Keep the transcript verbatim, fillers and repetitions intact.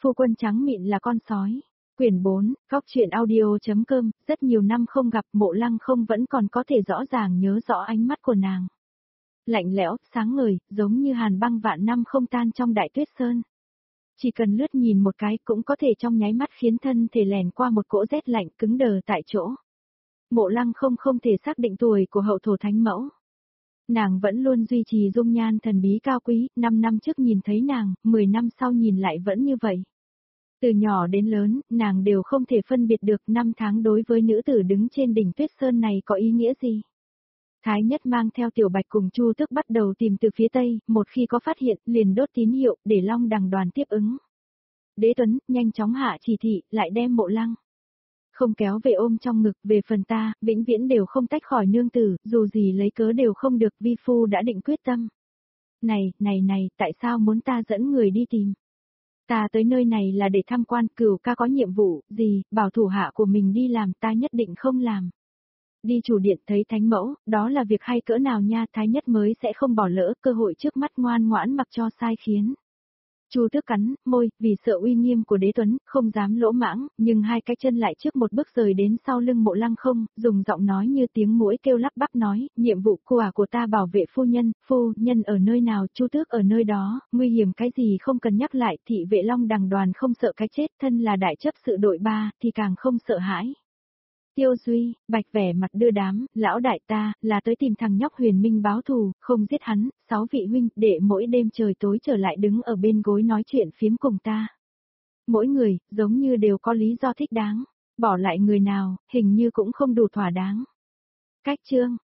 Phu quân trắng mịn là con sói. Quyển bốn, góc truyện audio.com, rất nhiều năm không gặp, Mộ Lăng không vẫn còn có thể rõ ràng nhớ rõ ánh mắt của nàng. Lạnh lẽo, sáng ngời, giống như hàn băng vạn năm không tan trong đại tuyết sơn. Chỉ cần lướt nhìn một cái cũng có thể trong nháy mắt khiến thân thể lèn qua một cỗ rét lạnh cứng đờ tại chỗ. Mộ Lăng không không thể xác định tuổi của hậu thổ thánh mẫu. Nàng vẫn luôn duy trì dung nhan thần bí cao quý, năm năm trước nhìn thấy nàng, mười năm sau nhìn lại vẫn như vậy. Từ nhỏ đến lớn, nàng đều không thể phân biệt được năm tháng đối với nữ tử đứng trên đỉnh tuyết sơn này có ý nghĩa gì. Thái Nhất mang theo Tiểu Bạch cùng Chu Tước bắt đầu tìm từ phía tây, một khi có phát hiện, liền đốt tín hiệu, để Long Đằng đoàn tiếp ứng. Đế Tuấn, nhanh chóng hạ chỉ thị, lại đem Mộ Lăng không kéo về ôm trong ngực, về phần ta, vĩnh viễn đều không tách khỏi nương tử, dù gì lấy cớ đều không được, vi phu đã định quyết tâm. Này, này này, tại sao muốn ta dẫn người đi tìm? Ta tới nơi này là để tham quan, Cửu ca có nhiệm vụ, gì, bảo thủ hạ của mình đi làm, ta nhất định không làm. Đi chủ điện thấy thánh mẫu, đó là việc hay cỡ nào nha, Thái Nhất mới sẽ không bỏ lỡ cơ hội trước mắt, ngoan ngoãn mặc cho sai khiến. Chu Tước cắn môi, vì sợ uy nghiêm của Đế Tuấn, không dám lỗ mãng, nhưng hai cái chân lại trước một bước rời đến sau lưng Mộ Lăng không, dùng giọng nói như tiếng muỗi kêu lắp bắp nói, nhiệm vụ của của ta bảo vệ phu nhân, phu nhân ở nơi nào, Chu Tước ở nơi đó, nguy hiểm cái gì không cần nhắc lại, thị vệ Long Đằng đoàn không sợ cái chết, thân là đại chấp sự đội ba, thì càng không sợ hãi. Tiêu Duy, Bạch vẻ mặt đưa đám, lão đại ta, là tới tìm thằng nhóc Huyền Minh báo thù, không giết hắn, sáu vị huynh, để mỗi đêm trời tối trở lại đứng ở bên gối nói chuyện phiếm cùng ta. Mỗi người, giống như đều có lý do thích đáng, bỏ lại người nào, hình như cũng không đủ thỏa đáng. Cách chương,